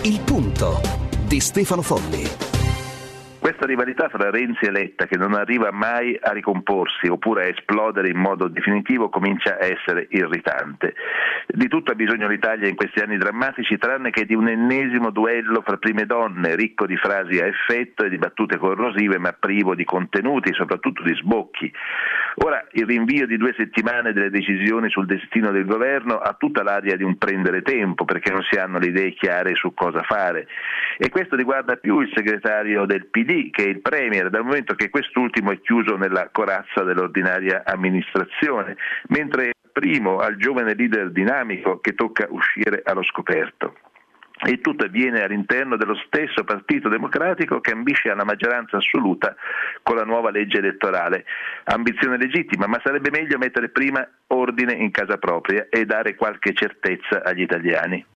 Il Punto di Stefano Folli. Questa rivalità fra Renzi e Letta, che non arriva mai a ricomporsi oppure a esplodere in modo definitivo, comincia a essere irritante. Di tutto ha bisogno l'Italia in questi anni drammatici, tranne che di un ennesimo duello fra prime donne, ricco di frasi a effetto e di battute corrosive, ma privo di contenuti, soprattutto di sbocchi. Ora, il rinvio di 2 settimane delle decisioni sul destino del governo ha tutta l'aria di un prendere tempo, perché non si hanno le idee chiare su cosa fare. E questo riguarda più il segretario del PD che il Premier, dal momento che quest'ultimo è chiuso nella corazza dell'ordinaria amministrazione, mentre primo al giovane leader dinamico che tocca uscire allo scoperto. E tutto avviene all'interno dello stesso Partito Democratico che ambisce alla maggioranza assoluta con la nuova legge elettorale. Ambizione legittima, ma sarebbe meglio mettere prima ordine in casa propria e dare qualche certezza agli italiani.